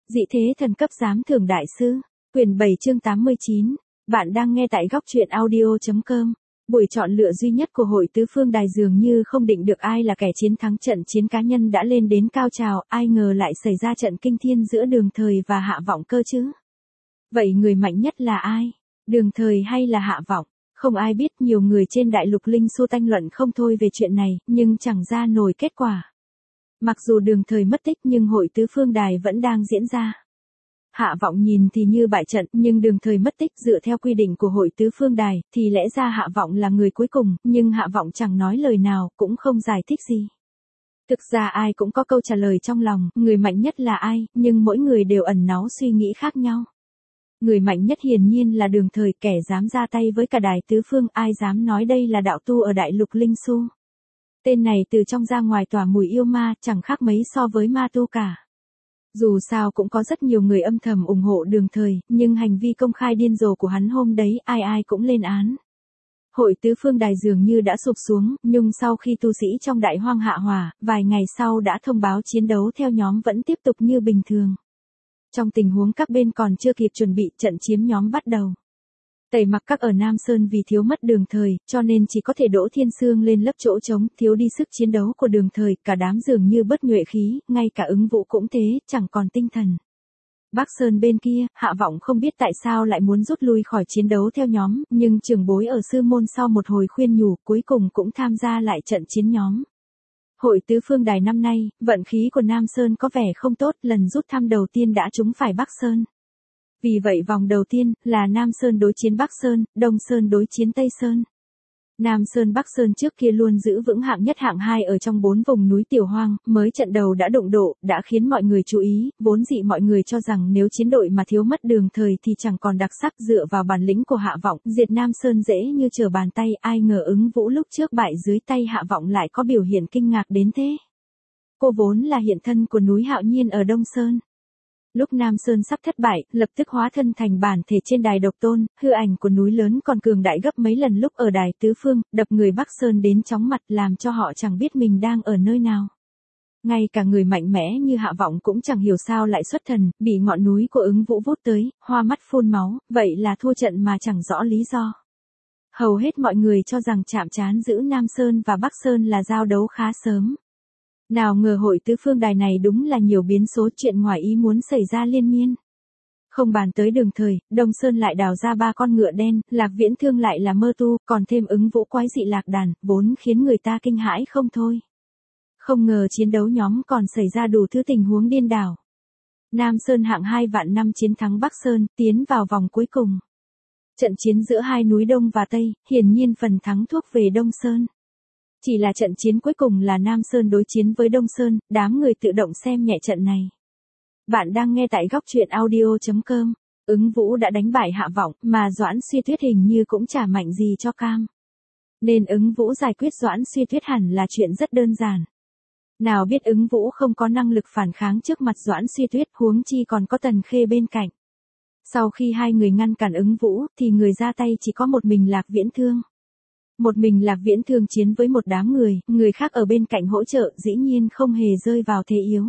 Dị thế thần cấp giám thưởng đại sư. Quyển 7 chương 89. Bạn đang nghe tại góc truyện audio.com. Buổi chọn lựa duy nhất của hội tứ phương đài dường như không định được ai là kẻ chiến thắng, trận chiến cá nhân đã lên đến cao trào, ai ngờ lại xảy ra trận kinh thiên giữa Đường Thời và Hạ Vọng cơ chứ. Vậy người mạnh nhất là ai? Đường Thời hay là Hạ Vọng? Không ai biết, nhiều người trên đại lục Linh Xu tranh luận không thôi về chuyện này, nhưng chẳng ra nổi kết quả. Mặc dù Đường Thời mất tích nhưng hội tứ phương đài vẫn đang diễn ra. Hạ Vọng nhìn thì như bại trận, nhưng Đường Thời mất tích, dựa theo quy định của hội tứ phương đài, thì lẽ ra Hạ Vọng là người cuối cùng, nhưng Hạ Vọng chẳng nói lời nào, cũng không giải thích gì. Thực ra ai cũng có câu trả lời trong lòng, người mạnh nhất là ai, nhưng mỗi người đều ẩn náu suy nghĩ khác nhau. Người mạnh nhất hiển nhiên là Đường Thời, kẻ dám ra tay với cả đài tứ phương, ai dám nói đây là đạo tu ở đại lục Linh Xu. Tên này từ trong ra ngoài tỏa mùi yêu ma, chẳng khác mấy so với ma tu cả. Dù sao cũng có rất nhiều người âm thầm ủng hộ Đường Thời, nhưng hành vi công khai điên rồ của hắn hôm đấy ai ai cũng lên án. Hội tứ phương đài dường như đã sụp xuống, nhưng sau khi tu sĩ trong đại hoang hạ hỏa, vài ngày sau đã thông báo chiến đấu theo nhóm vẫn tiếp tục như bình thường. Trong tình huống các bên còn chưa kịp chuẩn bị, trận chiếm nhóm bắt đầu. Tẩy Mặc Các ở Nam Sơn vì thiếu mất Đường Thời, cho nên chỉ có thể đỗ Thiên Sương lên lấp chỗ trống, thiếu đi sức chiến đấu của Đường Thời, cả đám dường như bất nhuệ khí, ngay cả Ứng Vũ cũng thế, chẳng còn tinh thần. Bắc Sơn bên kia, Hạ Vọng không biết tại sao lại muốn rút lui khỏi chiến đấu theo nhóm, nhưng trưởng bối ở sư môn sau một hồi khuyên nhủ, cuối cùng cũng tham gia lại trận chiến nhóm. Hội tứ phương đài năm nay, vận khí của Nam Sơn có vẻ không tốt, lần rút thăm đầu tiên đã trúng phải Bắc Sơn. Vì vậy vòng đầu tiên là Nam Sơn đối chiến Bắc Sơn, Đông Sơn đối chiến Tây Sơn. Nam Sơn Bắc Sơn trước kia luôn giữ vững hạng nhất hạng 2 ở trong 4 vùng núi tiểu hoang, mới trận đầu đã đụng độ, đã khiến mọi người chú ý, vốn dĩ mọi người cho rằng nếu chiến đội mà thiếu mất Đường Thời thì chẳng còn đặc sắc, dựa vào bản lĩnh của Hạ Vọng, diệt Nam Sơn dễ như trở bàn tay, ai ngờ Ứng Vũ lúc trước bại dưới tay Hạ Vọng lại có biểu hiện kinh ngạc đến thế. Cô vốn là hiện thân của núi Hạo Nhiên ở Đông Sơn. Lúc Nam Sơn sắp thất bại, lập tức hóa thân thành bản thể trên đài độc tôn, hư ảnh của núi lớn còn cường đại gấp mấy lần lúc ở đài tứ phương, đập người Bắc Sơn đến chóng mặt, làm cho họ chẳng biết mình đang ở nơi nào. Ngay cả người mạnh mẽ như Hạ Vọng cũng chẳng hiểu sao lại xuất thần, bị ngọn núi của Ứng Vũ vút tới, hoa mắt phun máu, vậy là thua trận mà chẳng rõ lý do. Hầu hết mọi người cho rằng chạm trán giữa Nam Sơn và Bắc Sơn là giao đấu khá sớm. Nào ngờ hội tứ phương đài này đúng là nhiều biến số, chuyện ngoài ý muốn xảy ra liên miên. Không bàn tới Đường Thời, Đông Sơn lại đào ra 3 con ngựa đen, Lạc Viễn Thương lại là mơ tu, còn thêm Ứng Vũ quái dị lạc đàn, vốn khiến người ta kinh hãi không thôi. Không ngờ chiến đấu nhóm còn xảy ra đủ thứ tình huống điên đảo. Nam Sơn hạng 2 vạn năm chiến thắng Bắc Sơn, tiến vào vòng cuối cùng. Trận chiến giữa hai núi Đông và Tây, hiển nhiên phần thắng thuộc về Đông Sơn. Chỉ là trận chiến cuối cùng là Nam Sơn đối chiến với Đông Sơn, đám người tự động xem nhẹ trận này. Bạn đang nghe tại góc truyện audio.com. Ứng Vũ đã đánh bại Hạ Vọng, mà Doãn Suy Tuyết hình như cũng chả mạnh gì cho cam. Nên Ứng Vũ giải quyết Doãn Suy Tuyết hẳn là chuyện rất đơn giản. Nào biết Ứng Vũ không có năng lực phản kháng trước mặt Doãn Suy Tuyết, huống chi còn có Tần Khê bên cạnh. Sau khi hai người ngăn cản Ứng Vũ, thì người ra tay chỉ có một mình Lạc Viễn Thương. Một mình Lạc Viễn Thương chiến với một đám người khác ở bên cạnh hỗ trợ, dĩ nhiên không hề rơi vào thế yếu.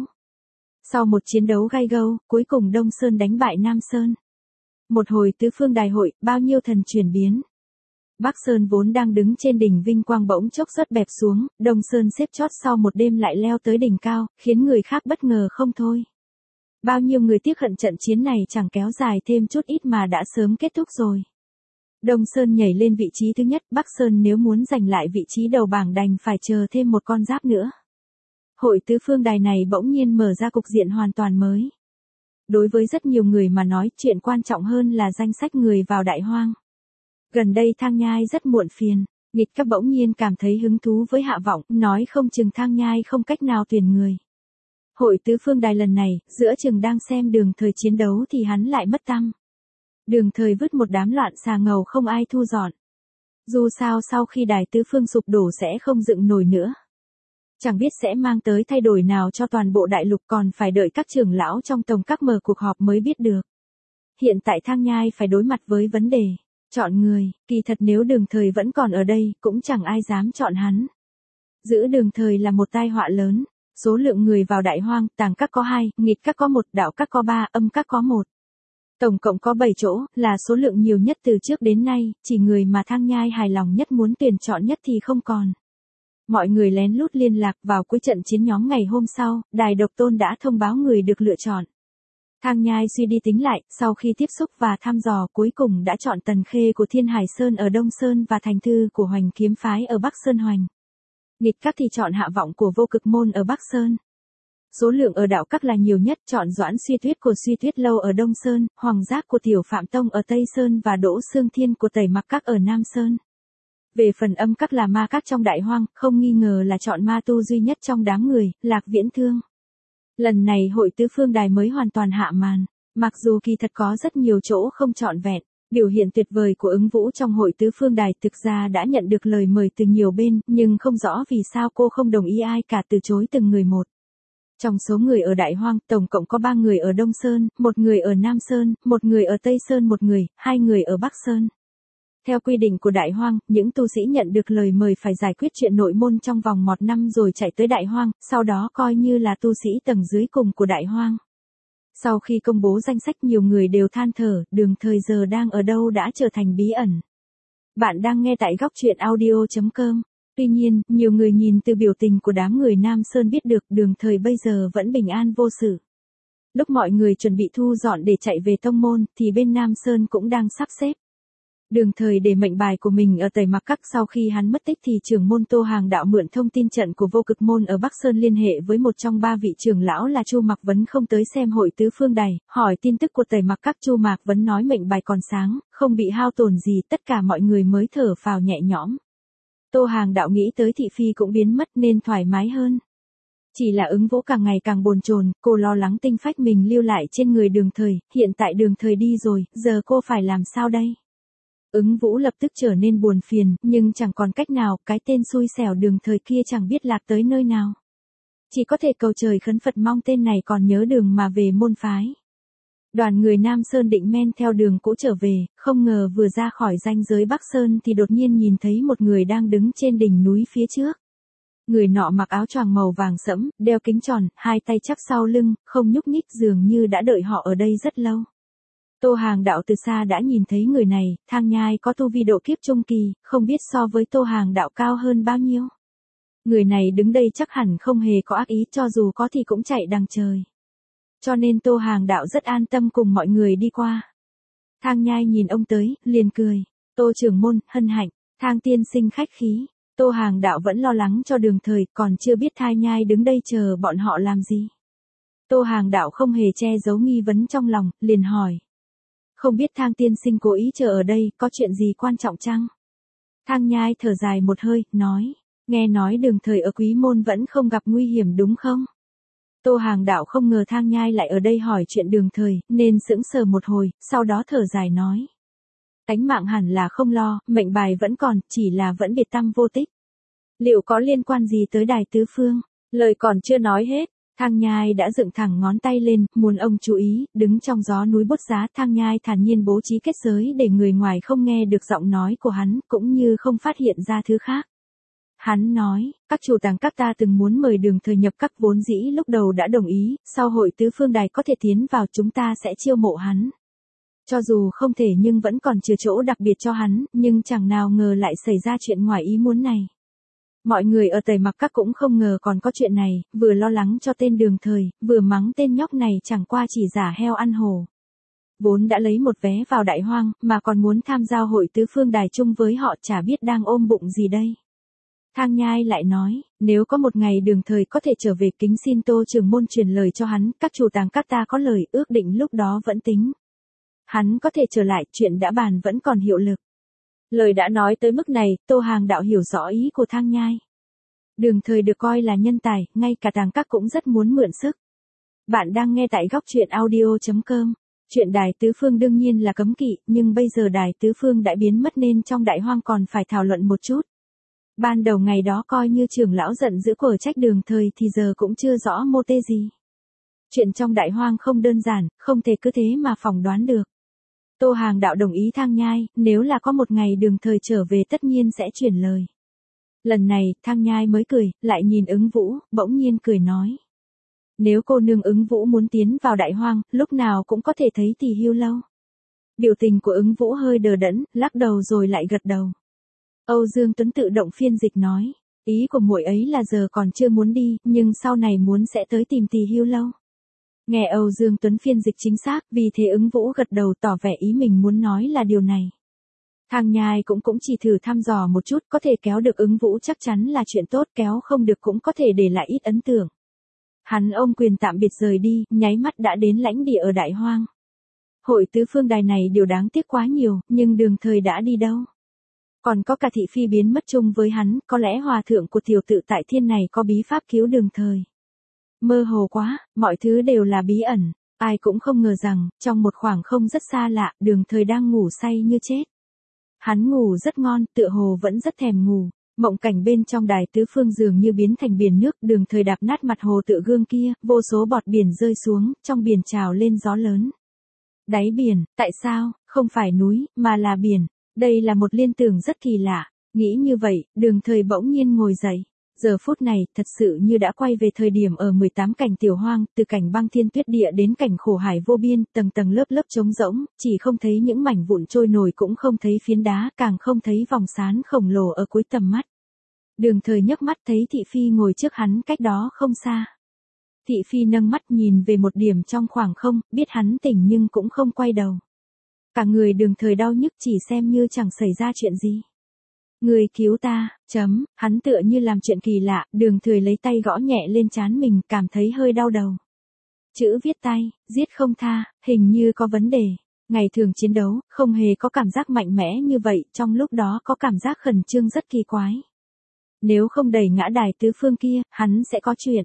Sau một chiến đấu gay go, cuối cùng Đông Sơn đánh bại Nam Sơn. Một hồi tứ phương đài hội, bao nhiêu thần chuyển biến. Bắc Sơn vốn đang đứng trên đỉnh vinh quang bỗng chốc rất bẹp xuống, Đông Sơn xếp chót sau một đêm lại leo tới đỉnh cao, khiến người khác bất ngờ không thôi. Bao nhiêu người tiếc hận trận chiến này chẳng kéo dài thêm chút ít mà đã sớm kết thúc rồi. Đông Sơn nhảy lên vị trí thứ nhất, Bắc Sơn nếu muốn giành lại vị trí đầu bảng đành phải chờ thêm một con giáp nữa. Hội tứ phương đài này bỗng nhiên mở ra cục diện hoàn toàn mới. Đối với rất nhiều người mà nói, chuyện quan trọng hơn là danh sách người vào đại hoang. Gần đây Thang Nhai rất muộn phiền, Nghịch Các bỗng nhiên cảm thấy hứng thú với Hạ Vọng, nói không chừng Thang Nhai không cách nào tuyển người. Hội tứ phương đài lần này, giữa chừng đang xem Đường Thời chiến đấu thì hắn lại mất tăm. Đường Thời vứt một đám loạn xà ngầu không ai thu dọn. Dù sao sau khi đài tứ phương sụp đổ sẽ không dựng nổi nữa. Chẳng biết sẽ mang tới thay đổi nào cho toàn bộ đại lục, còn phải đợi các trưởng lão trong tổng các mở cuộc họp mới biết được. Hiện tại Thang Nhai phải đối mặt với vấn đề chọn người, kỳ thật nếu Đường Thời vẫn còn ở đây cũng chẳng ai dám chọn hắn. Giữ Đường Thời là một tai họa lớn. Số lượng người vào Đại Hoang, Tàng Các có 2, Nghịch Các có 1, Đạo Các có 3, Âm Các có 1. Tổng cộng có 7 chỗ, là số lượng nhiều nhất từ trước đến nay, chỉ người mà Thang Nhai hài lòng nhất muốn tuyển chọn nhất thì không còn. Mọi người lén lút liên lạc vào cuối trận chiến nhóm ngày hôm sau, Đài Độc Tôn đã thông báo người được lựa chọn. Thang Nhai suy đi tính lại, sau khi tiếp xúc và thăm dò cuối cùng đã chọn Tần Khê của Thiên Hải Sơn ở Đông Sơn và Thành Thư của Hoành Kiếm Phái ở Bắc Sơn Hoành. Nghịch Các thì chọn Hạ Vọng của Vô Cực Môn ở Bắc Sơn. Số lượng ở Đạo Các là nhiều nhất, chọn Doãn Suy Tuyết của Suy Tuyết Lâu ở Đông Sơn, Hoàng Giác của Tiểu Phạm Tông ở Tây Sơn và Đỗ Xương Thiên của Tẩy Mặc Các ở Nam Sơn. Về phần Âm Các là ma các trong Đại Hoang, không nghi ngờ là chọn ma tu duy nhất trong đám người, Lạc Viễn Thương. Lần này hội tứ phương đài mới hoàn toàn hạ màn, mặc dù kỳ thật có rất nhiều chỗ không trọn vẹn. Biểu hiện tuyệt vời của Ứng Vũ trong hội tứ phương đài thực ra đã nhận được lời mời từ nhiều bên, nhưng không rõ vì sao cô không đồng ý ai cả, từ chối từng người một. Trong số người ở Đại Hoang, tổng cộng có 3 người ở Đông Sơn, 1 người ở Nam Sơn, 1 người ở Tây Sơn, 1 người, 2 người ở Bắc Sơn. Theo quy định của Đại Hoang, những tu sĩ nhận được lời mời phải giải quyết chuyện nội môn trong vòng 1 năm rồi chạy tới Đại Hoang, sau đó coi như là tu sĩ tầng dưới cùng của Đại Hoang. Sau khi công bố danh sách, nhiều người đều than thở, Đường Thời giờ đang ở đâu đã trở thành bí ẩn. Bạn đang nghe tại góc truyện audio.com. Tuy nhiên, nhiều người nhìn từ biểu tình của đám người Nam Sơn biết được Đường Thời bây giờ vẫn bình an vô sự. Lúc mọi người chuẩn bị thu dọn để chạy về tông môn, thì bên Nam Sơn cũng đang sắp xếp. Đường Thời để mệnh bài của mình ở Tẩy Mặc Các, sau khi hắn mất tích thì trưởng môn Tô Hàng Đạo mượn thông tin trận của Vô Cực Môn ở Bắc Sơn liên hệ với một trong 3 vị trưởng lão là Chu Mạc Vấn không tới xem hội tứ phương đài, hỏi tin tức của Tẩy Mặc Các. Chu Mạc Vấn nói mệnh bài còn sáng, không bị hao tổn gì, tất cả mọi người mới thở phào nhẹ nhõm. Tô Hàng Đạo nghĩ tới thị phi cũng biến mất nên thoải mái hơn. Chỉ là Ứng Vũ càng ngày càng bồn chồn, cô lo lắng tinh phách mình lưu lại trên người Đường Thời, hiện tại Đường Thời đi rồi, giờ cô phải làm sao đây? Ứng Vũ lập tức trở nên buồn phiền, nhưng chẳng còn cách nào, cái tên xui xẻo Đường Thời kia chẳng biết lạc tới nơi nào. Chỉ có thể cầu trời khấn Phật mong tên này còn nhớ đường mà về môn phái. Đoàn người Nam Sơn định men theo đường cũ trở về, không ngờ vừa ra khỏi ranh giới Bắc Sơn thì đột nhiên nhìn thấy một người đang đứng trên đỉnh núi phía trước. Người nọ mặc áo choàng màu vàng sẫm, đeo kính tròn, 2 tay chắp sau lưng, không nhúc nhích, dường như đã đợi họ ở đây rất lâu. Tô Hàng Đạo từ xa đã nhìn thấy người này, Thang Nhai có tu vi độ kiếp trung kỳ, không biết so với Tô Hàng Đạo cao hơn bao nhiêu. Người này đứng đây chắc hẳn không hề có ác ý, cho dù có thì cũng chạy đằng trời. Cho nên Tô Hàng Đạo rất an tâm cùng mọi người đi qua. Thang Nhai nhìn ông tới, liền cười. Tô trưởng môn, hân hạnh, Thang tiên sinh khách khí. Tô Hàng Đạo vẫn lo lắng cho Đường Thời, còn chưa biết Thang Nhai đứng đây chờ bọn họ làm gì. Tô Hàng Đạo không hề che giấu nghi vấn trong lòng, liền hỏi. Không biết Thang tiên sinh cố ý chờ ở đây, có chuyện gì quan trọng chăng? Thang Nhai thở dài một hơi, nói. Nghe nói Đường Thời ở Quý Môn vẫn không gặp nguy hiểm đúng không? Tô Hàng Đạo không ngờ Thang Nhai lại ở đây hỏi chuyện Đường Thời, nên sững sờ một hồi, sau đó thở dài nói. Tánh mạng hẳn là không lo, mệnh bài vẫn còn, chỉ là vẫn biệt tăm vô tích. Liệu có liên quan gì tới Đài Tứ Phương? Lời còn chưa nói hết, Thang Nhai đã dựng thẳng ngón tay lên, muốn ông chú ý, đứng trong gió núi Bốt Giá. Thang Nhai thản nhiên bố trí kết giới để người ngoài không nghe được giọng nói của hắn, cũng như không phát hiện ra thứ khác. Hắn nói, các chủ tàng các ta từng muốn mời Đường Thời nhập các, vốn dĩ lúc đầu đã đồng ý, sau hội tứ phương đài có thể tiến vào chúng ta sẽ chiêu mộ hắn. Cho dù không thể nhưng vẫn còn chừa chỗ đặc biệt cho hắn, nhưng chẳng nào ngờ lại xảy ra chuyện ngoài ý muốn này. Mọi người ở Tẩy Mặc Các cũng không ngờ còn có chuyện này, vừa lo lắng cho tên Đường Thời, vừa mắng tên nhóc này chẳng qua chỉ giả heo ăn hổ. Vốn đã lấy một vé vào Đại Hoang, mà còn muốn tham gia hội tứ phương đài chung với họ, chả biết đang ôm bụng gì đây. Thang Nhai lại nói, nếu có một ngày Đường Thời có thể trở về, kính xin Tô trưởng môn truyền lời cho hắn, các chủ tàng các ta có lời ước định lúc đó vẫn tính. Hắn có thể trở lại, chuyện đã bàn vẫn còn hiệu lực. Lời đã nói tới mức này, Tô Hàng Đạo hiểu rõ ý của Thang Nhai. Đường Thời được coi là nhân tài, ngay cả tàng các cũng rất muốn mượn sức. Bạn đang nghe tại góc truyện audio.com. Chuyện Đài Tứ Phương đương nhiên là cấm kỵ, nhưng bây giờ Đài Tứ Phương đã biến mất nên trong Đại Hoang còn phải thảo luận một chút. Ban đầu ngày đó coi như trưởng lão giận dữ quở trách Đường Thời thì giờ cũng chưa rõ mô tê gì. Chuyện trong Đại Hoang không đơn giản, không thể cứ thế mà phỏng đoán được. Tô Hàng Đạo đồng ý Thang Nhai, nếu là có một ngày Đường Thời trở về tất nhiên sẽ chuyển lời. Lần này, Thang Nhai mới cười, lại nhìn Ứng Vũ, bỗng nhiên cười nói. Nếu cô nương Ứng Vũ muốn tiến vào Đại Hoang, lúc nào cũng có thể thấy Tỷ Hưu lâu. Biểu tình của Ứng Vũ hơi đờ đẫn, lắc đầu rồi lại gật đầu. Âu Dương Tuấn tự động phiên dịch nói, ý của muội ấy là giờ còn chưa muốn đi, nhưng sau này muốn sẽ tới tìm Tỷ Hưu lâu. Nghe Âu Dương Tuấn phiên dịch chính xác, vì thế Ứng Vũ gật đầu tỏ vẻ ý mình muốn nói là điều này. Thang Nhai cũng chỉ thử thăm dò một chút, có thể kéo được Ứng Vũ chắc chắn là chuyện tốt, kéo không được cũng có thể để lại ít ấn tượng. Hắn ôm quyền tạm biệt rời đi, nháy mắt đã đến lãnh địa ở Đại Hoang. Hội tứ phương đài này điều đáng tiếc quá nhiều, nhưng Đường Thời đã đi đâu? Còn có cả thị phi biến mất chung với hắn, có lẽ hòa thượng của tiểu tự tại thiên này có bí pháp cứu Đường Thời. Mơ hồ quá, mọi thứ đều là bí ẩn, ai cũng không ngờ rằng, trong một khoảng không rất xa lạ, Đường Thời đang ngủ say như chết. Hắn ngủ rất ngon, tựa hồ vẫn rất thèm ngủ. Mộng cảnh bên trong đài tứ phương dường như biến thành biển nước, Đường Thời đạp nát mặt hồ tựa gương kia, vô số bọt biển rơi xuống, trong biển trào lên gió lớn. Đáy biển, tại sao, không phải núi, mà là biển, đây là một liên tưởng rất kỳ lạ, nghĩ như vậy, Đường Thời bỗng nhiên ngồi dậy. Giờ phút này, thật sự như đã quay về thời điểm ở 18 cảnh tiểu hoang, từ cảnh băng thiên tuyết địa đến cảnh khổ hải vô biên, tầng tầng lớp lớp trống rỗng, chỉ không thấy những mảnh vụn trôi nổi, cũng không thấy phiến đá, càng không thấy vòng sán khổng lồ ở cuối tầm mắt. Đường Thời nhấc mắt thấy Thị Phi ngồi trước hắn cách đó không xa. Thị Phi nâng mắt nhìn về một điểm trong khoảng không, biết hắn tỉnh nhưng cũng không quay đầu. Cả người Đường Thời đau nhức, chỉ xem như chẳng xảy ra chuyện gì. Người cứu ta, hắn tựa như làm chuyện kỳ lạ, Đường Thời lấy tay gõ nhẹ lên trán mình, cảm thấy hơi đau đầu. Chữ viết tay, giết không tha, hình như có vấn đề. Ngày thường chiến đấu, không hề có cảm giác mạnh mẽ như vậy, trong lúc đó có cảm giác khẩn trương rất kỳ quái. Nếu không đẩy ngã đài tứ phương kia, hắn sẽ có chuyện.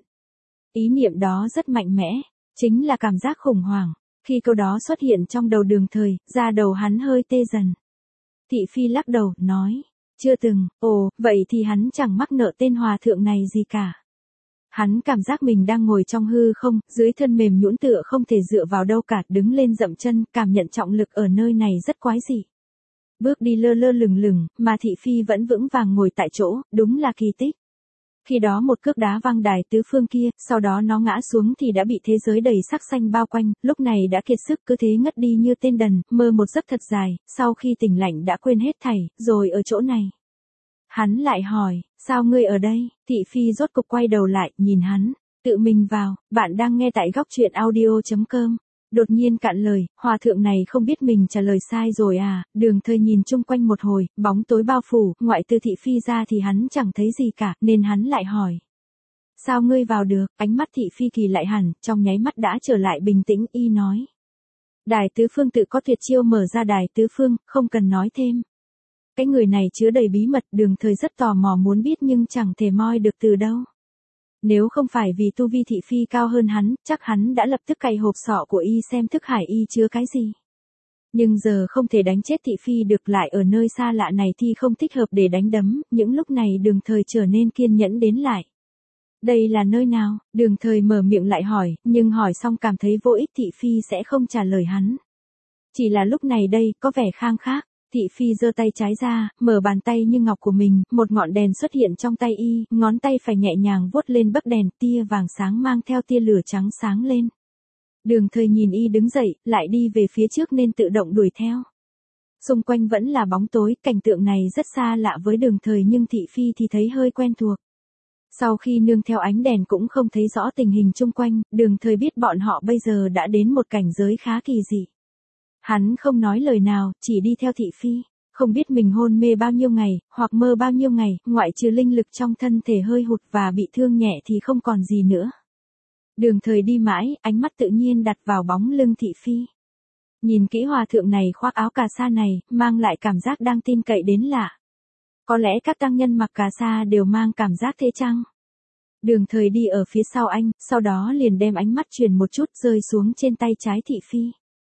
Ý niệm đó rất mạnh mẽ, chính là cảm giác khủng hoảng. Khi câu đó xuất hiện trong đầu Đường Thời, da đầu hắn hơi tê dần. Thị Phi lắc đầu, nói, chưa từng, vậy thì hắn chẳng mắc nợ tên hòa thượng này gì cả. Hắn cảm giác mình đang ngồi trong hư không, dưới thân mềm nhũn tựa không thể dựa vào đâu cả, đứng lên dậm chân, cảm nhận trọng lực ở nơi này rất quái dị. Bước đi lơ lơ lửng lửng, mà Thị Phi vẫn vững vàng ngồi tại chỗ, đúng là kỳ tích. Khi đó một cước đá văng đài tứ phương kia, sau đó nó ngã xuống thì đã bị thế giới đầy sắc xanh bao quanh, lúc này đã kiệt sức, cứ thế ngất đi như tên đần, mơ một giấc thật dài, sau khi tỉnh lạnh đã quên hết thảy, rồi ở chỗ này. Hắn lại hỏi, sao ngươi ở đây? Thị Phi rốt cục quay đầu lại, nhìn hắn, tự mình vào, bạn đang nghe tại góc truyện audio.com. Đột nhiên cạn lời, hòa thượng này không biết mình trả lời sai rồi à? Đường Thời nhìn chung quanh một hồi, bóng tối bao phủ, ngoại trừ Thị Phi ra thì hắn chẳng thấy gì cả, nên hắn lại hỏi. Sao ngươi vào được? Ánh mắt Thị Phi kỳ lại hẳn, trong nháy mắt đã trở lại bình tĩnh, y nói. Đài tứ phương tự có tuyệt chiêu mở ra đài tứ phương, không cần nói thêm. Cái người này chứa đầy bí mật, Đường Thời rất tò mò muốn biết nhưng chẳng thể moi được từ đâu. Nếu không phải vì tu vi Thị Phi cao hơn hắn, chắc hắn đã lập tức cày hộp sọ của y xem thức hải y chứa cái gì. Nhưng giờ không thể đánh chết Thị Phi được, lại ở nơi xa lạ này thì không thích hợp để đánh đấm, những lúc này Đường Thời trở nên kiên nhẫn đến lại. Đây là nơi nào? Đường Thời mở miệng lại hỏi, nhưng hỏi xong cảm thấy vô ích, Thị Phi sẽ không trả lời hắn. Chỉ là lúc này đây, có vẻ khang khác. Thị Phi giơ tay trái ra, mở bàn tay như ngọc của mình, một ngọn đèn xuất hiện trong tay y, ngón tay phải nhẹ nhàng vuốt lên bấc đèn, tia vàng sáng mang theo tia lửa trắng sáng lên. Đường Thời nhìn y đứng dậy, lại đi về phía trước nên tự động đuổi theo. Xung quanh vẫn là bóng tối, cảnh tượng này rất xa lạ với Đường Thời nhưng Thị Phi thì thấy hơi quen thuộc. Sau khi nương theo ánh đèn cũng không thấy rõ tình hình chung quanh, Đường Thời biết bọn họ bây giờ đã đến một cảnh giới khá kỳ dị. Hắn không nói lời nào, chỉ đi theo Thị Phi, không biết mình hôn mê bao nhiêu ngày, hoặc mơ bao nhiêu ngày, ngoại trừ linh lực trong thân thể hơi hụt và bị thương nhẹ thì không còn gì nữa. Đường Thời đi mãi, ánh mắt tự nhiên đặt vào bóng lưng Thị Phi. Nhìn kỹ hòa thượng này khoác áo cà sa này, mang lại cảm giác đang tin cậy đến lạ. Có lẽ các tăng nhân mặc cà sa đều mang cảm giác thế chăng? Đường Thời đi ở phía sau anh, sau đó liền đem ánh mắt chuyển một chút rơi xuống trên tay trái Thị Phi.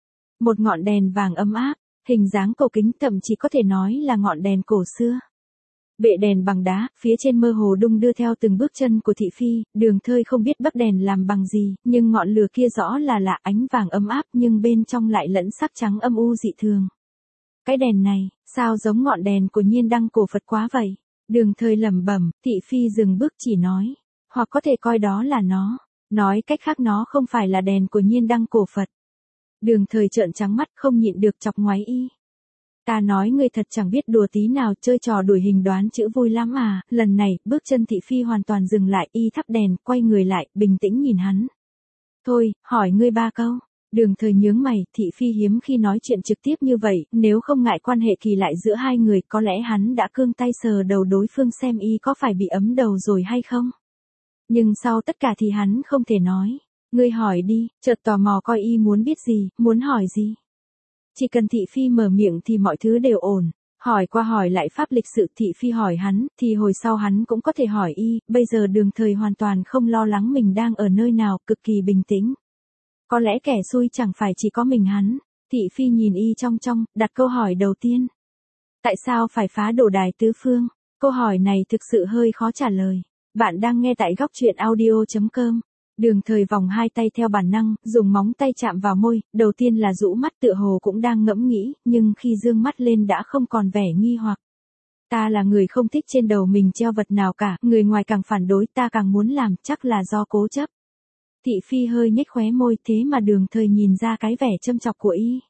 Một ngọn đèn vàng ấm áp, hình dáng cổ kính, thậm chí có thể nói là ngọn đèn cổ xưa. Bệ đèn bằng đá, phía trên mơ hồ đung đưa theo từng bước chân của Thị Phi, Đường Thời không biết bấc đèn làm bằng gì, nhưng ngọn lửa kia rõ là lạ, ánh vàng ấm áp nhưng bên trong lại lẫn sắc trắng âm u dị thường. Cái đèn này, sao giống ngọn đèn của Nhiên Đăng cổ Phật quá vậy? Đường Thời lẩm bẩm, Thị Phi dừng bước chỉ nói. Hoặc có thể coi đó là nó. Nói cách khác nó không phải là đèn của Nhiên Đăng cổ Phật. Đường Thời trợn trắng mắt không nhịn được chọc ngoáy y. Ta nói ngươi thật chẳng biết đùa tí nào, chơi trò đuổi hình đoán chữ vui lắm à. Lần này, bước chân Thị Phi hoàn toàn dừng lại, y thắp đèn, quay người lại, bình tĩnh nhìn hắn. Thôi, hỏi ngươi 3 câu. Đường Thời nhướng mày, Thị Phi hiếm khi nói chuyện trực tiếp như vậy, nếu không ngại quan hệ kỳ lại giữa hai người, có lẽ hắn đã cương tay sờ đầu đối phương xem y có phải bị ấm đầu rồi hay không. Nhưng sau tất cả thì hắn không thể nói. Ngươi hỏi đi, chợt tò mò coi y muốn biết gì, muốn hỏi gì. Chỉ cần Thị Phi mở miệng thì mọi thứ đều ổn. Hỏi qua hỏi lại pháp lịch sự, Thị Phi hỏi hắn, thì hồi sau hắn cũng có thể hỏi y. Bây giờ Đường Thời hoàn toàn không lo lắng mình đang ở nơi nào, cực kỳ bình tĩnh. Có lẽ kẻ xui chẳng phải chỉ có mình hắn. Thị Phi nhìn y trong trong, đặt câu hỏi đầu tiên. Tại sao phải phá đổ Đài Tứ Phương? Câu hỏi này thực sự hơi khó trả lời. Bạn đang nghe tại góc truyện audio.com. Đường Thời vòng hai tay theo bản năng, dùng móng tay chạm vào môi, đầu tiên là rũ mắt tựa hồ cũng đang ngẫm nghĩ, nhưng khi dương mắt lên đã không còn vẻ nghi hoặc. Ta là người không thích trên đầu mình treo vật nào cả, người ngoài càng phản đối ta càng muốn làm, chắc là do cố chấp. Thị Phi hơi nhếch khóe môi, thế mà Đường Thời nhìn ra cái vẻ châm chọc của y.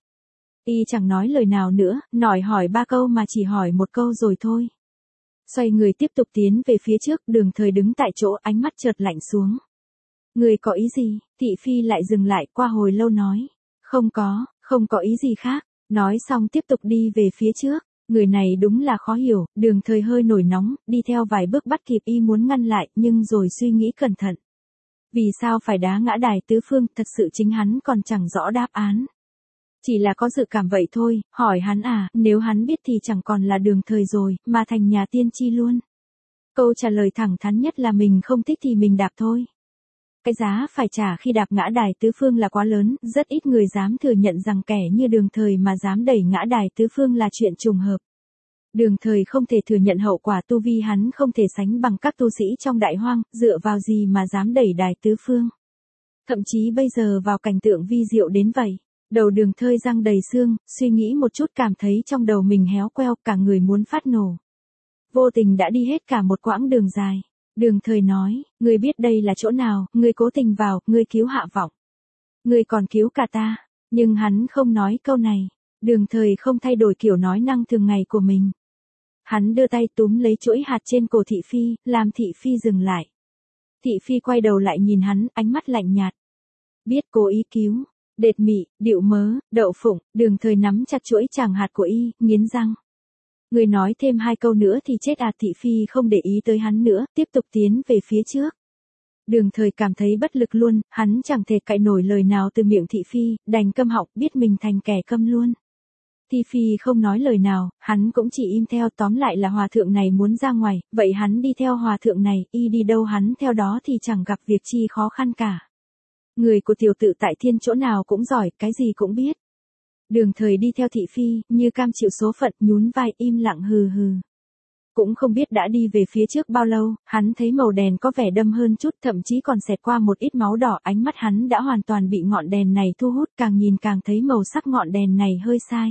Y chẳng nói lời nào nữa, nhỏi hỏi 3 câu mà chỉ hỏi 1 câu rồi thôi. Xoay người tiếp tục tiến về phía trước, Đường Thời đứng tại chỗ, ánh mắt chợt lạnh xuống. Người có ý gì? Thị Phi lại dừng lại, qua hồi lâu nói. Không có ý gì khác. Nói xong tiếp tục đi về phía trước. Người này đúng là khó hiểu, Đường Thời hơi nổi nóng, đi theo vài bước bắt kịp y muốn ngăn lại, nhưng rồi suy nghĩ cẩn thận. Vì sao phải đá ngã Đài Tứ Phương, thật sự chính hắn còn chẳng rõ đáp án. Chỉ là có dự cảm vậy thôi, hỏi hắn à, nếu hắn biết thì chẳng còn là Đường Thời rồi, mà thành nhà tiên tri luôn. Câu trả lời thẳng thắn nhất là mình không thích thì mình đạp thôi. Cái giá phải trả khi đạp ngã Đài Tứ Phương là quá lớn, rất ít người dám thừa nhận rằng kẻ như Đường Thời mà dám đẩy ngã Đài Tứ Phương là chuyện trùng hợp. Đường Thời không thể thừa nhận hậu quả, tu vi hắn không thể sánh bằng các tu sĩ trong Đại Hoang, dựa vào gì mà dám đẩy Đài Tứ Phương. Thậm chí bây giờ vào cảnh tượng vi diệu đến vậy. Đầu Đường Thời răng đầy xương, suy nghĩ một chút cảm thấy trong đầu mình héo queo, cả người muốn phát nổ. Vô tình đã đi hết cả một quãng đường dài. Đường Thời nói, ngươi biết đây là chỗ nào, ngươi cố tình vào, ngươi cứu Hạ Vọng. Ngươi còn cứu cả ta. Nhưng hắn không nói câu này. Đường Thời không thay đổi kiểu nói năng thường ngày của mình. Hắn đưa tay túm lấy chuỗi hạt trên cổ Thị Phi, làm Thị Phi dừng lại. Thị Phi quay đầu lại nhìn hắn, ánh mắt lạnh nhạt. Biết cố ý cứu. Đệt mị, điệu mớ, đậu phụng, Đường Thời nắm chặt chuỗi tràng hạt của y, nghiến răng. Người nói thêm 2 câu nữa thì chết à. Thị Phi không để ý tới hắn nữa, tiếp tục tiến về phía trước. Đường Thời cảm thấy bất lực luôn, hắn chẳng thể cãi nổi lời nào từ miệng Thị Phi, đành câm họng, biết mình thành kẻ câm luôn. Thị Phi không nói lời nào, hắn cũng chỉ im theo, tóm lại là hòa thượng này muốn ra ngoài, vậy hắn đi theo hòa thượng này, y đi đâu hắn theo đó thì chẳng gặp việc chi khó khăn cả. Người của tiểu tự tại thiên chỗ nào cũng giỏi, cái gì cũng biết. Đường Thời đi theo Thị Phi, như cam chịu số phận, nhún vai im lặng hừ hừ. Cũng không biết đã đi về phía trước bao lâu, hắn thấy màu đèn có vẻ đâm hơn chút, thậm chí còn xẹt qua một ít máu đỏ, ánh mắt hắn đã hoàn toàn bị ngọn đèn này thu hút, càng nhìn càng thấy màu sắc ngọn đèn này hơi sai.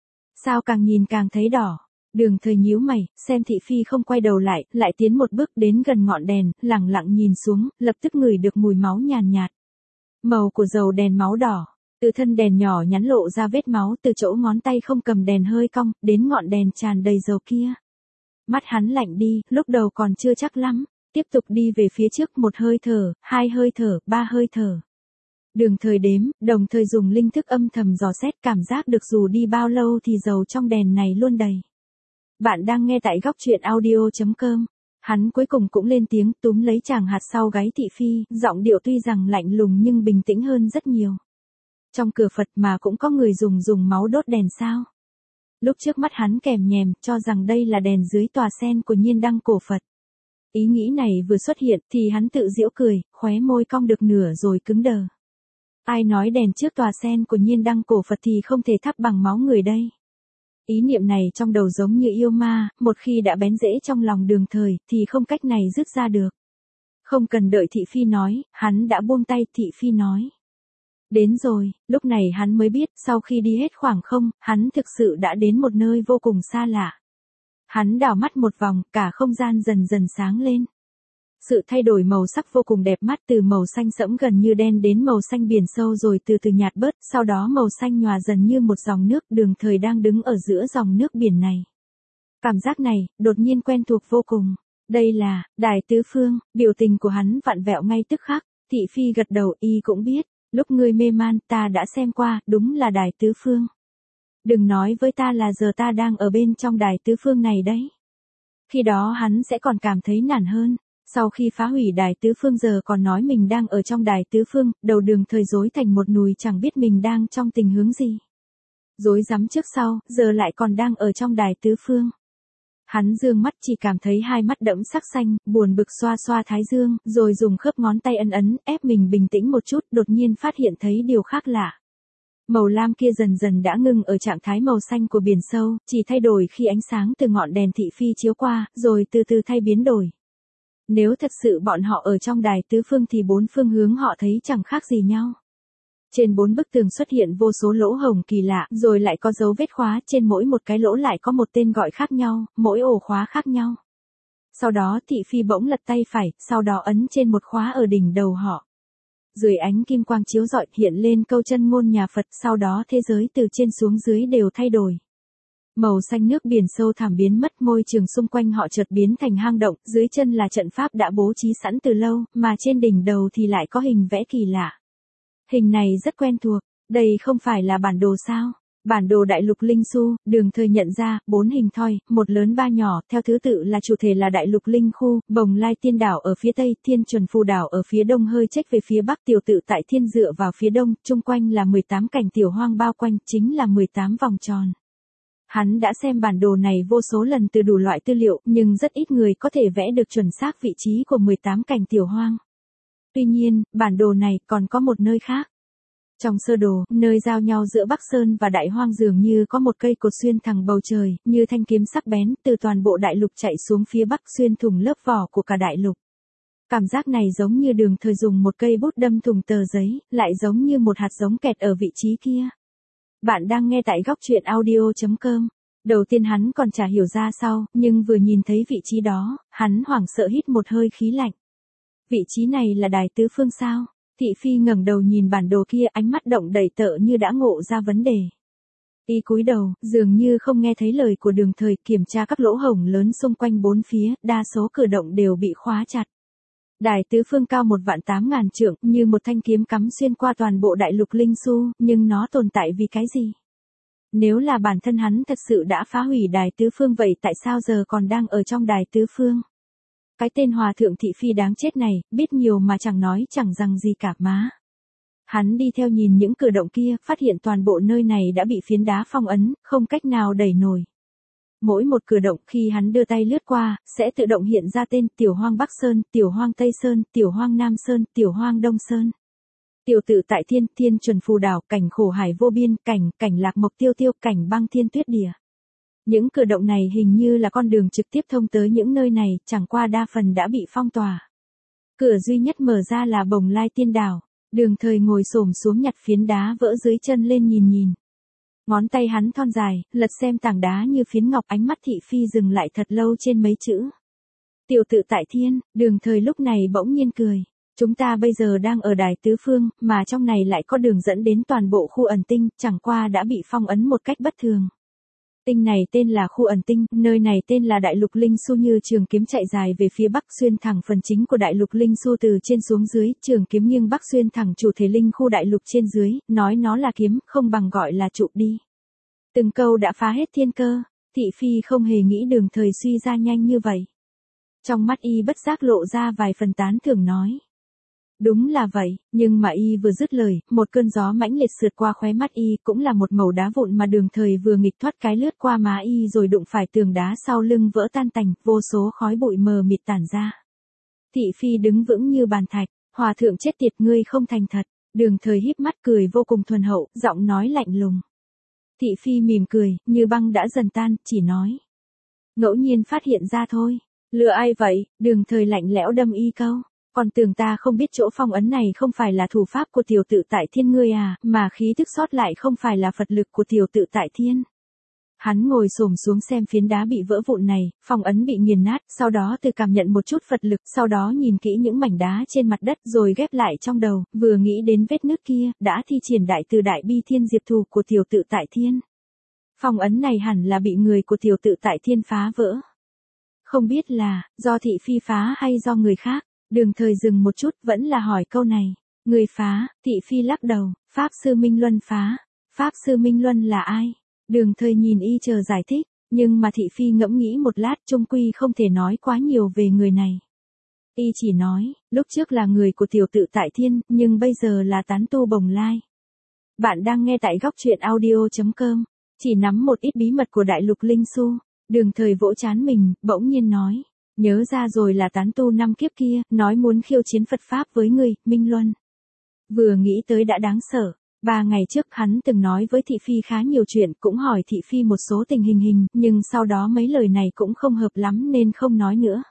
Sao càng nhìn càng thấy đỏ? Đường Thời nhíu mày, xem Thị Phi không quay đầu lại, lại tiến một bước đến gần ngọn đèn, lẳng lặng nhìn xuống, lập tức ngửi được mùi máu nhàn nhạt. Màu của dầu đèn máu đỏ. Từ thân đèn nhỏ nhắn lộ ra vết máu, từ chỗ ngón tay không cầm đèn hơi cong, đến ngọn đèn tràn đầy dầu kia. Mắt hắn lạnh đi, lúc đầu còn chưa chắc lắm, tiếp tục đi về phía trước, 1 hơi thở, 2 hơi thở, 3 hơi thở. Đường Thời đếm, đồng thời dùng linh thức âm thầm dò xét, cảm giác được dù đi bao lâu thì dầu trong đèn này luôn đầy. Bạn đang nghe tại góc truyện audio.com. Hắn cuối cùng cũng lên tiếng, túm lấy chàng hạt sau gáy Thị Phi, giọng điệu tuy rằng lạnh lùng nhưng bình tĩnh hơn rất nhiều. Trong cửa Phật mà cũng có người dùng máu đốt đèn sao? Lúc trước mắt hắn kèm nhèm, cho rằng đây là đèn dưới tòa sen của Nhiên Đăng cổ Phật. Ý nghĩ này vừa xuất hiện, thì hắn tự giễu cười, khóe môi cong được nửa rồi cứng đờ. Ai nói đèn trước tòa sen của Nhiên Đăng cổ Phật thì không thể thắp bằng máu người đây? Ý niệm này trong đầu giống như yêu ma, một khi đã bén rễ trong lòng Đường Thời, thì không cách này dứt ra được. Không cần đợi Thị Phi nói, hắn đã buông tay. Thị Phi nói. Đến rồi, lúc này hắn mới biết, sau khi đi hết khoảng không, hắn thực sự đã đến một nơi vô cùng xa lạ. Hắn đảo mắt một vòng, cả không gian dần dần sáng lên. Sự thay đổi màu sắc vô cùng đẹp mắt, từ màu xanh sẫm gần như đen đến màu xanh biển sâu rồi từ từ nhạt bớt, sau đó màu xanh nhòa dần như một dòng nước. Đường Thời đang đứng ở giữa dòng nước biển này. Cảm giác này, đột nhiên quen thuộc vô cùng. Đây là, Đài Tứ Phương. Biểu tình của hắn vặn vẹo ngay tức khắc. Thị Phi gật đầu, y cũng biết. Lúc ngươi mê man, ta đã xem qua, đúng là Đài Tứ Phương. Đừng nói với ta là giờ ta đang ở bên trong Đài Tứ Phương này đấy. Khi đó hắn sẽ còn cảm thấy nản hơn. Sau khi phá hủy Đài Tứ Phương giờ còn nói mình đang ở trong Đài Tứ Phương, đầu Đường Thời rối thành một nùi, chẳng biết mình đang trong tình huống gì. Rối rắm trước sau, giờ lại còn đang ở trong Đài Tứ Phương. Hắn dương mắt chỉ cảm thấy hai mắt đẫm sắc xanh, buồn bực xoa xoa thái dương, rồi dùng khớp ngón tay ấn ấn, ép mình bình tĩnh một chút, đột nhiên phát hiện thấy điều khác lạ. Màu lam kia dần dần đã ngưng ở trạng thái màu xanh của biển sâu, chỉ thay đổi khi ánh sáng từ ngọn đèn thị phi chiếu qua, rồi từ từ thay biến đổi. Nếu thật sự bọn họ ở trong Đài Tứ Phương thì bốn phương hướng họ thấy chẳng khác gì nhau. Trên bốn bức tường xuất hiện vô số lỗ hổng kỳ lạ, rồi lại có dấu vết khóa, trên mỗi một cái lỗ lại có một tên gọi khác nhau, mỗi ổ khóa khác nhau. Sau đó thị phi bỗng lật tay phải, sau đó ấn trên một khóa ở đỉnh đầu họ. Dưới ánh kim quang chiếu rọi hiện lên câu chân ngôn nhà Phật, sau đó thế giới từ trên xuống dưới đều thay đổi. Màu xanh nước biển sâu thẳm biến mất, môi trường xung quanh họ chợt biến thành hang động, dưới chân là trận pháp đã bố trí sẵn từ lâu, mà trên đỉnh đầu thì lại có hình vẽ kỳ lạ. Hình này rất quen thuộc, đây không phải là bản đồ sao? Bản đồ đại lục Linh Xu, Đường Thời nhận ra, 4 hình thoi, một lớn 3 nhỏ, theo thứ tự là chủ thể là đại lục Linh Khu, Bồng Lai Tiên Đảo ở phía tây, Thiên Chuẩn Phù Đảo ở phía đông hơi chếch về phía bắc, Tiểu Tự Tại Thiên dựa vào phía đông, chung quanh là 18 cảnh tiểu hoang bao quanh, chính là 18 vòng tròn. Hắn đã xem bản đồ này vô số lần từ đủ loại tư liệu, nhưng rất ít người có thể vẽ được chuẩn xác vị trí của 18 cảnh tiểu hoang. Tuy nhiên, bản đồ này còn có một nơi khác. Trong sơ đồ, nơi giao nhau giữa Bắc Sơn và Đại Hoang dường như có một cây cột xuyên thẳng bầu trời, như thanh kiếm sắc bén, từ toàn bộ đại lục chạy xuống phía Bắc xuyên thủng lớp vỏ của cả đại lục. Cảm giác này giống như Đường Thời dùng một cây bút đâm thủng tờ giấy, lại giống như một hạt giống kẹt ở vị trí kia. Bạn đang nghe tại góc truyện audio.com. Đầu tiên hắn còn chả hiểu ra sao, nhưng vừa nhìn thấy vị trí đó, hắn hoảng sợ hít một hơi khí lạnh. Vị trí này là Đài Tứ Phương sao? Thị Phi ngẩng đầu nhìn bản đồ kia, ánh mắt động đầy tợ như đã ngộ ra vấn đề. Y cúi đầu, dường như không nghe thấy lời của Đường Thời, kiểm tra các lỗ hổng lớn xung quanh bốn phía, đa số cửa động đều bị khóa chặt. Đài Tứ Phương cao 1.800.000 trượng, như một thanh kiếm cắm xuyên qua toàn bộ đại lục Linh Xu, nhưng nó tồn tại vì cái gì? Nếu là bản thân hắn thật sự đã phá hủy Đài Tứ Phương vậy tại sao giờ còn đang ở trong Đài Tứ Phương? Cái tên Hòa Thượng Thị Phi đáng chết này, biết nhiều mà chẳng nói chẳng rằng gì cả má. Hắn đi theo nhìn những cửa động kia, phát hiện toàn bộ nơi này đã bị phiến đá phong ấn, không cách nào đẩy nổi. Mỗi một cửa động khi hắn đưa tay lướt qua, sẽ tự động hiện ra tên Tiểu Hoang Bắc Sơn, Tiểu Hoang Tây Sơn, Tiểu Hoang Nam Sơn, Tiểu Hoang Đông Sơn. Tiểu Tự Tại Thiên, Thiên Chuẩn Phù Đảo, cảnh khổ hải vô biên, cảnh lạc mộc tiêu tiêu, cảnh băng thiên tuyết địa. Những cửa động này hình như là con đường trực tiếp thông tới những nơi này, chẳng qua đa phần đã bị phong tỏa. Cửa duy nhất mở ra là Bồng Lai Tiên Đảo. Đường Thời ngồi xổm xuống nhặt phiến đá vỡ dưới chân lên nhìn. Ngón tay hắn thon dài, lật xem tảng đá như phiến ngọc, ánh mắt Thị Phi dừng lại thật lâu trên mấy chữ. Tiểu Tự Tại Thiên, Đường Thời lúc này bỗng nhiên cười. Chúng ta bây giờ đang ở Đài Tứ Phương, mà trong này lại có đường dẫn đến toàn bộ khu ẩn tinh, chẳng qua đã bị phong ấn một cách bất thường. Tinh này tên là khu ẩn tinh, nơi này tên là Đại lục Linh Xu, như trường kiếm chạy dài về phía bắc xuyên thẳng phần chính của Đại lục Linh Xu từ trên xuống dưới, trường kiếm nghiêng bắc xuyên thẳng chủ thể linh khu đại lục trên dưới, nói nó là kiếm, không bằng gọi là trụ đi. Từng câu đã phá hết thiên cơ, Thị Phi không hề nghĩ Đường Thời suy ra nhanh như vậy. Trong mắt y bất giác lộ ra vài phần tán thưởng nói. Đúng là vậy, nhưng mà y vừa dứt lời, một cơn gió mãnh liệt sượt qua khóe mắt y, cũng là một mẩu đá vụn mà Đường Thời vừa nghịch thoát cái lướt qua má y rồi đụng phải tường đá sau lưng vỡ tan tành, vô số khói bụi mờ mịt tản ra. Thị Phi đứng vững như bàn thạch, Hòa Thượng chết tiệt, ngươi không thành thật. Đường Thời híp mắt cười vô cùng thuần hậu, giọng nói lạnh lùng. Thị Phi mỉm cười, như băng đã dần tan, chỉ nói. Ngẫu nhiên phát hiện ra thôi. Lừa ai vậy? Đường Thời lạnh lẽo đâm y câu. Còn tưởng ta không biết chỗ phong ấn này không phải là thủ pháp của Tiểu Tự Tại Thiên ngươi à, mà khí thức sót lại không phải là Phật lực của Tiểu Tự Tại Thiên. Hắn ngồi xổm xuống xem phiến đá bị vỡ vụn này, phong ấn bị nghiền nát, sau đó từ cảm nhận một chút Phật lực, sau đó nhìn kỹ những mảnh đá trên mặt đất rồi ghép lại trong đầu, vừa nghĩ đến vết nứt kia, đã thi triển đại từ đại bi thiên diệt thù của tiểu tự tại thiên. Phong ấn này hẳn là bị người của tiểu tự tại thiên phá vỡ. Không biết là, do thị phi phá hay do người khác, Đường Thời dừng một chút vẫn là hỏi câu này. Người phá, thị phi lắc đầu, Pháp Sư Minh Luân phá. Pháp Sư Minh Luân là ai? Đường Thời nhìn y chờ giải thích, nhưng mà thị phi ngẫm nghĩ một lát chung quy không thể nói quá nhiều về người này. Y chỉ nói, lúc trước là người của tiểu tự tại thiên, nhưng bây giờ là tán tu Bồng Lai. Bạn đang nghe tại góc truyện audio.com, chỉ nắm một ít bí mật của đại lục Linh Xu. Đường Thời vỗ trán mình, bỗng nhiên nói, nhớ ra rồi là tán tu năm kiếp kia, nói muốn khiêu chiến Phật Pháp với người, Minh Luân. Vừa nghĩ tới đã đáng sợ. 3 ngày trước hắn từng nói với thị phi khá nhiều chuyện, cũng hỏi thị phi một số tình hình, nhưng sau đó mấy lời này cũng không hợp lắm nên không nói nữa.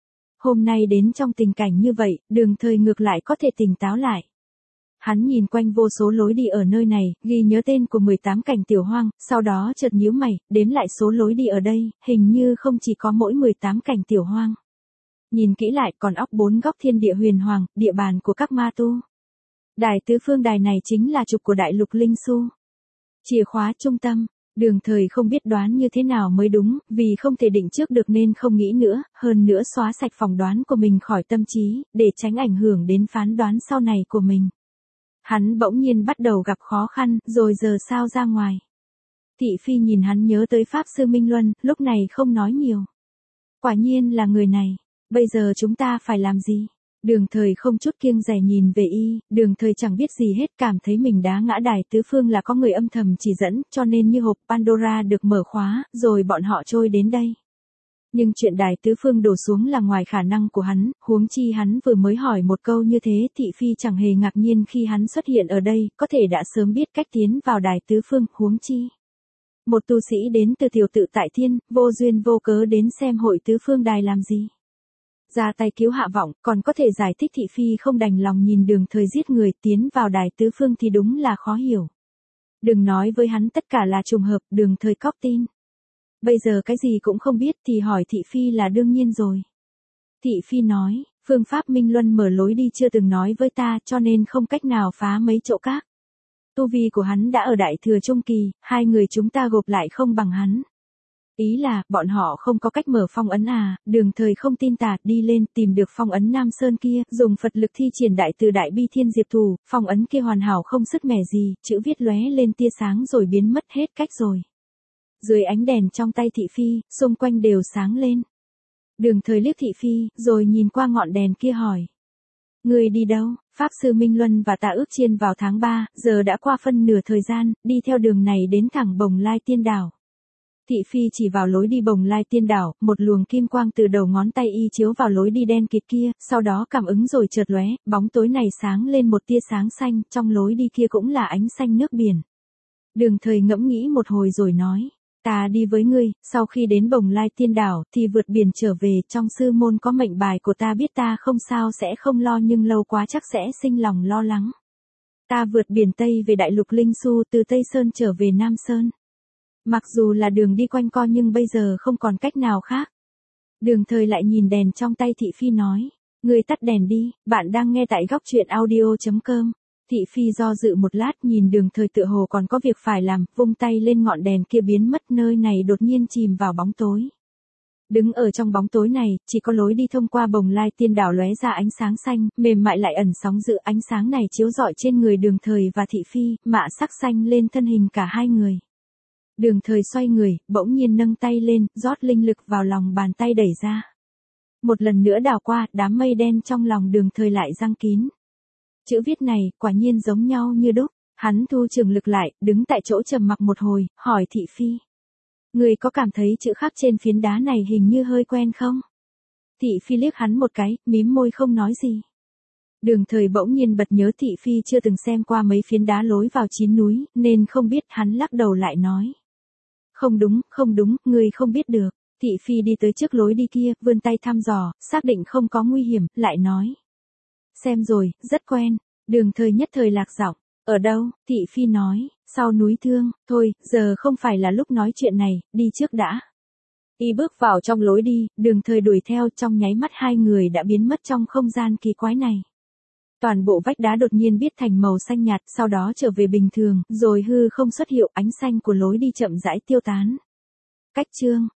Hôm nay đến trong tình cảnh như vậy, Đường Thời ngược lại có thể tỉnh táo lại. Hắn nhìn quanh vô số lối đi ở nơi này, ghi nhớ tên của 18 cảnh tiểu hoang, sau đó chợt nhíu mày, đếm lại số lối đi ở đây, hình như không chỉ có mỗi 18 cảnh tiểu hoang. Nhìn kỹ lại còn óc 4 góc thiên địa huyền hoàng, địa bàn của các ma tu. Đài tứ phương đài này chính là trục của đại lục Linh Xu. Chìa khóa trung tâm, Đường Thời không biết đoán như thế nào mới đúng, vì không thể định trước được nên không nghĩ nữa, hơn nữa xóa sạch phỏng đoán của mình khỏi tâm trí, để tránh ảnh hưởng đến phán đoán sau này của mình. Hắn bỗng nhiên bắt đầu gặp khó khăn, rồi giờ sao ra ngoài. Thị phi nhìn hắn nhớ tới Pháp Sư Minh Luân, lúc này không nói nhiều. Quả nhiên là người này, bây giờ chúng ta phải làm gì? Đường Thời không chút kiêng dè nhìn về y, Đường Thời chẳng biết gì hết, cảm thấy mình đá ngã đài tứ phương là có người âm thầm chỉ dẫn, cho nên như hộp Pandora được mở khóa, rồi bọn họ trôi đến đây. Nhưng chuyện đài tứ phương đổ xuống là ngoài khả năng của hắn, huống chi hắn vừa mới hỏi một câu như thế, thị phi chẳng hề ngạc nhiên khi hắn xuất hiện ở đây, có thể đã sớm biết cách tiến vào đài tứ phương, huống chi. Một tu sĩ đến từ tiểu tự tại thiên, vô duyên vô cớ đến xem hội tứ phương đài làm gì? Ra tay cứu hạ vọng, còn có thể giải thích thị phi không đành lòng nhìn Đường Thời giết người tiến vào đài tứ phương thì đúng là khó hiểu. Đừng nói với hắn tất cả là trùng hợp, Đường Thời cóc tin. Bây giờ cái gì cũng không biết thì hỏi thị phi là đương nhiên rồi. Thị phi nói, phương pháp Minh Luân mở lối đi chưa từng nói với ta cho nên không cách nào phá mấy chỗ các. Tu vi của hắn đã ở đại thừa trung kỳ, hai người chúng ta gộp lại không bằng hắn. Ý là, bọn họ không có cách mở phong ấn à? Đường Thời không tin tà, đi lên tìm được phong ấn Nam Sơn kia, dùng Phật lực thi triển đại từ đại bi thiên diệt thù, phong ấn kia hoàn hảo không sứt mẻ gì, chữ viết lóe lên tia sáng rồi biến mất hết cách rồi. Dưới ánh đèn trong tay thị phi, xung quanh đều sáng lên. Đường Thời liếc thị phi, rồi nhìn qua ngọn đèn kia hỏi. Người đi đâu? Pháp Sư Minh Luân và ta ước chiên vào tháng 3, giờ đã qua phân nửa thời gian, đi theo đường này đến thẳng Bồng Lai Tiên Đảo. Thị phi chỉ vào lối đi Bồng Lai Tiên Đảo, một luồng kim quang từ đầu ngón tay y chiếu vào lối đi đen kịt kia, sau đó cảm ứng rồi chợt lóe, bóng tối này sáng lên một tia sáng xanh, trong lối đi kia cũng là ánh xanh nước biển. Đường Thời ngẫm nghĩ một hồi rồi nói. Ta đi với ngươi, sau khi đến Bồng Lai Tiên Đảo, thì vượt biển trở về, trong sư môn có mệnh bài của ta biết ta không sao sẽ không lo nhưng lâu quá chắc sẽ sinh lòng lo lắng. Ta vượt biển Tây về đại lục Linh Xu từ Tây Sơn trở về Nam Sơn. Mặc dù là đường đi quanh co nhưng bây giờ không còn cách nào khác. Đường Thời lại nhìn đèn trong tay thị phi nói, ngươi tắt đèn đi, bạn đang nghe tại góc truyện audio.com. Thị phi do dự một lát nhìn Đường Thời tựa hồ còn có việc phải làm, vung tay lên ngọn đèn kia biến mất nơi này đột nhiên chìm vào bóng tối. Đứng ở trong bóng tối này, chỉ có lối đi thông qua Bồng Lai Tiên Đảo lóe ra ánh sáng xanh, mềm mại lại ẩn sóng dự ánh sáng này chiếu rọi trên người Đường Thời và thị phi, mạ sắc xanh lên thân hình cả hai người. Đường Thời xoay người, bỗng nhiên nâng tay lên, rót linh lực vào lòng bàn tay đẩy ra. Một lần nữa đảo qua, đám mây đen trong lòng Đường Thời lại giăng kín. Chữ viết này, quả nhiên giống nhau như đúc. Hắn thu trường lực lại, đứng tại chỗ trầm mặc một hồi, hỏi thị phi. Người có cảm thấy chữ khắc trên phiến đá này hình như hơi quen không? Thị phi liếc hắn một cái, mím môi không nói gì. Đường Thời bỗng nhiên bật nhớ thị phi chưa từng xem qua mấy phiến đá lối vào 9 núi, nên không biết, hắn lắc đầu lại nói. Không đúng, người không biết được. Thị phi đi tới trước lối đi kia, vươn tay thăm dò, xác định không có nguy hiểm, lại nói. Xem rồi, rất quen. Đường Thời nhất thời lạc giọng. Ở đâu? Thị phi nói. Sau núi thương, thôi, giờ không phải là lúc nói chuyện này, đi trước đã. Y bước vào trong lối đi, Đường Thời đuổi theo, trong nháy mắt hai người đã biến mất trong không gian kỳ quái này. Toàn bộ vách đá đột nhiên biến thành màu xanh nhạt, sau đó trở về bình thường, rồi hư không xuất hiện, ánh xanh của lối đi chậm rãi tiêu tán. Cách chương